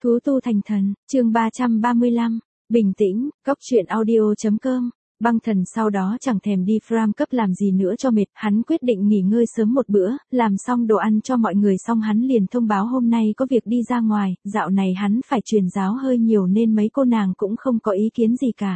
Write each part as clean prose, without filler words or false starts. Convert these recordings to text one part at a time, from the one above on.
Thú tu thành thần, chương 335, bình tĩnh, cốc truyện audio.com. Băng thần sau đó chẳng thèm đi farm cấp làm gì nữa cho mệt, hắn quyết định nghỉ ngơi sớm một bữa, làm xong đồ ăn cho mọi người xong hắn liền thông báo hôm nay có việc đi ra ngoài, dạo này hắn phải truyền giáo hơi nhiều nên mấy cô nàng cũng không có ý kiến gì cả.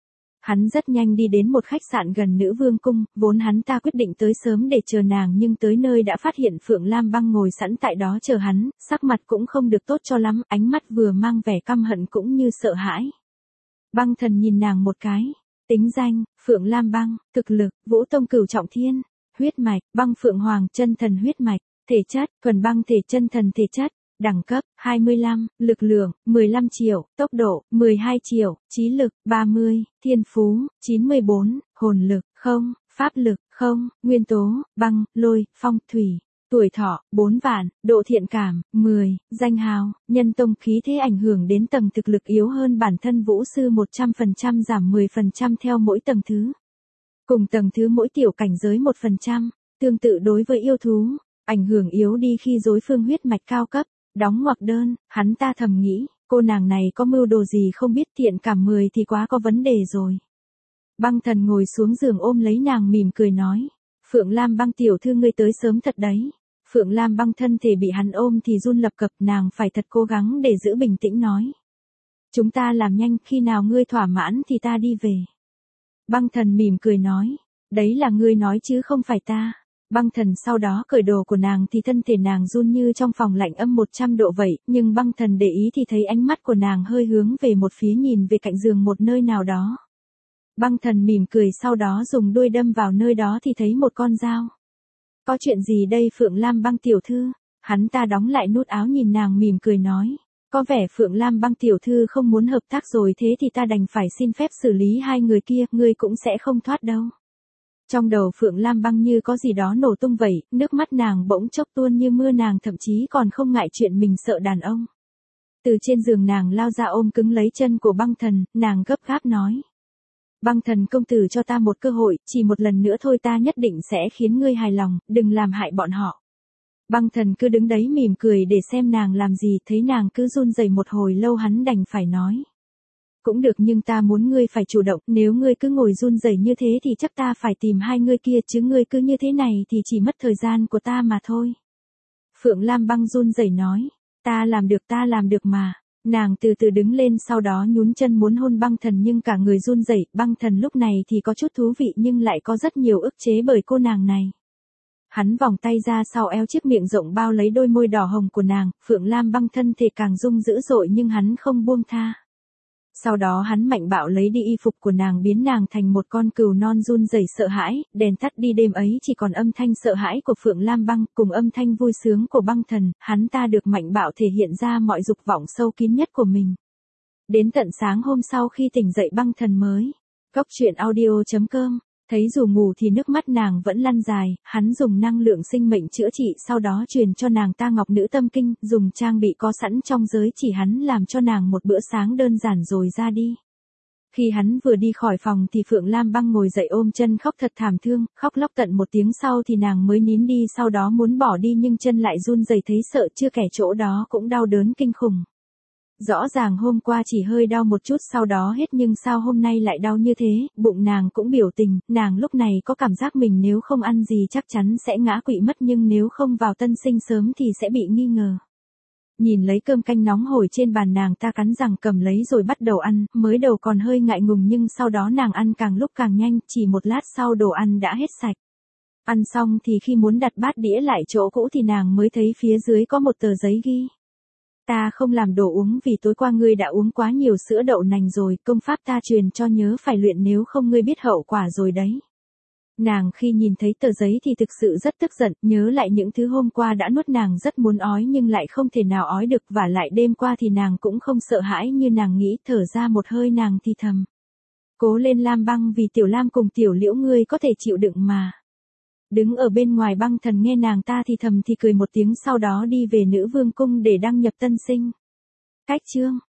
Hắn rất nhanh đi đến một khách sạn gần Nữ Vương Cung, vốn hắn ta quyết định tới sớm để chờ nàng nhưng tới nơi đã phát hiện Phượng Lam Băng ngồi sẵn tại đó chờ hắn, sắc mặt cũng không được tốt cho lắm, ánh mắt vừa mang vẻ căm hận cũng như sợ hãi. Băng thần nhìn nàng một cái, tính danh, Phượng Lam Băng, thực lực, Vũ Tông Cửu Trọng Thiên, huyết mạch, Băng Phượng Hoàng chân thần huyết mạch, thể chất, thuần băng thể chân thần thể chất. Đẳng cấp, 25, lực lượng, 15 triệu, tốc độ, 12 triệu, trí lực, 30, thiên phú, 94, hồn lực, 0, pháp lực, 0, nguyên tố, băng, lôi, phong, thủy, tuổi thọ, 4 vạn, độ thiện cảm, 10, danh hào, nhân tông khí thế ảnh hưởng đến tầng thực lực yếu hơn bản thân vũ sư 100% giảm 10% theo mỗi tầng thứ. Cùng tầng thứ mỗi tiểu cảnh giới 1%, tương tự đối với yêu thú, ảnh hưởng yếu đi khi đối phương huyết mạch cao cấp. Đóng ngoặc đơn, hắn ta thầm nghĩ, cô nàng này có mưu đồ gì không biết, thiện cảm 10 thì quá có vấn đề rồi. Băng thần ngồi xuống giường ôm lấy nàng mỉm cười nói, Phượng Lam Băng tiểu thư ngươi tới sớm thật đấy. Phượng Lam Băng thân thể bị hắn ôm thì run lập cập, nàng phải thật cố gắng để giữ bình tĩnh nói. Chúng ta làm nhanh, khi nào ngươi thỏa mãn thì ta đi về. Băng thần mỉm cười nói, đấy là ngươi nói chứ không phải ta. Băng thần sau đó cởi đồ của nàng thì thân thể nàng run như trong phòng lạnh âm 100 độ vậy, nhưng băng thần để ý thì thấy ánh mắt của nàng hơi hướng về một phía, nhìn về cạnh giường một nơi nào đó. Băng thần mỉm cười sau đó dùng đuôi đâm vào nơi đó thì thấy một con dao. Có chuyện gì đây Phượng Lam Băng tiểu thư? Hắn ta đóng lại nút áo nhìn nàng mỉm cười nói, có vẻ Phượng Lam Băng tiểu thư không muốn hợp tác rồi, thế thì ta đành phải xin phép xử lý hai người kia, ngươi cũng sẽ không thoát đâu. Trong đầu Phượng Lam Băng như có gì đó nổ tung vậy, nước mắt nàng bỗng chốc tuôn như mưa, nàng thậm chí còn không ngại chuyện mình sợ đàn ông. Từ trên giường nàng lao ra ôm cứng lấy chân của băng thần, nàng gấp gáp nói. Băng thần công tử cho ta một cơ hội, chỉ một lần nữa thôi, ta nhất định sẽ khiến ngươi hài lòng, đừng làm hại bọn họ. Băng thần cứ đứng đấy mỉm cười để xem nàng làm gì, thấy nàng cứ run rẩy một hồi lâu hắn đành phải nói. Cũng được nhưng ta muốn ngươi phải chủ động, nếu ngươi cứ ngồi run rẩy như thế thì chắc ta phải tìm hai ngươi kia chứ, ngươi cứ như thế này thì chỉ mất thời gian của ta mà thôi. Phượng Lam Băng run rẩy nói, ta làm được mà. Nàng từ từ đứng lên sau đó nhún chân muốn hôn băng thần nhưng cả người run rẩy, băng thần lúc này thì có chút thú vị nhưng lại có rất nhiều ức chế bởi cô nàng này. Hắn vòng tay ra sau eo, chiếc miệng rộng bao lấy đôi môi đỏ hồng của nàng, Phượng Lam Băng thân thể càng rung dữ dội nhưng hắn không buông tha. Sau đó hắn mạnh bạo lấy đi y phục của nàng, biến nàng thành một con cừu non run rẩy sợ hãi, đèn tắt đi, đêm ấy chỉ còn âm thanh sợ hãi của Phượng Lam Băng cùng âm thanh vui sướng của băng thần, hắn ta được mạnh bạo thể hiện ra mọi dục vọng sâu kín nhất của mình. Đến tận sáng hôm sau khi tỉnh dậy băng thần mới, cốc truyện audio.com, thấy dù ngủ thì nước mắt nàng vẫn lăn dài, hắn dùng năng lượng sinh mệnh chữa trị sau đó truyền cho nàng ta ngọc nữ tâm kinh, dùng trang bị có sẵn trong giới chỉ hắn làm cho nàng một bữa sáng đơn giản rồi ra đi. Khi hắn vừa đi khỏi phòng thì Phượng Lam Băng ngồi dậy ôm chân khóc thật thảm thương, khóc lóc tận một tiếng sau thì nàng mới nín đi, sau đó muốn bỏ đi nhưng chân lại run rẩy, thấy sợ chưa kể chỗ đó cũng đau đớn kinh khủng. Rõ ràng hôm qua chỉ hơi đau một chút sau đó hết nhưng sao hôm nay lại đau như thế, bụng nàng cũng biểu tình, nàng lúc này có cảm giác mình nếu không ăn gì chắc chắn sẽ ngã quỵ mất nhưng nếu không vào tân sinh sớm thì sẽ bị nghi ngờ. Nhìn lấy cơm canh nóng hổi trên bàn nàng ta cắn răng cầm lấy rồi bắt đầu ăn, mới đầu còn hơi ngại ngùng nhưng sau đó nàng ăn càng lúc càng nhanh, chỉ một lát sau đồ ăn đã hết sạch. Ăn xong thì khi muốn đặt bát đĩa lại chỗ cũ thì nàng mới thấy phía dưới có một tờ giấy ghi. Ta không làm đồ uống vì tối qua ngươi đã uống quá nhiều sữa đậu nành rồi, công pháp ta truyền cho nhớ phải luyện nếu không ngươi biết hậu quả rồi đấy. Nàng khi nhìn thấy tờ giấy thì thực sự rất tức giận, nhớ lại những thứ hôm qua đã nuốt, nàng rất muốn ói nhưng lại không thể nào ói được, và lại đêm qua thì nàng cũng không sợ hãi như nàng nghĩ, thở ra một hơi nàng thì thầm. Cố lên Lam Băng, vì Tiểu Lam cùng Tiểu Liễu ngươi có thể chịu đựng mà. Đứng ở bên ngoài băng thần nghe nàng ta thì thầm thì cười một tiếng sau đó đi về Nữ Vương Cung để đăng nhập tân sinh. Cách chương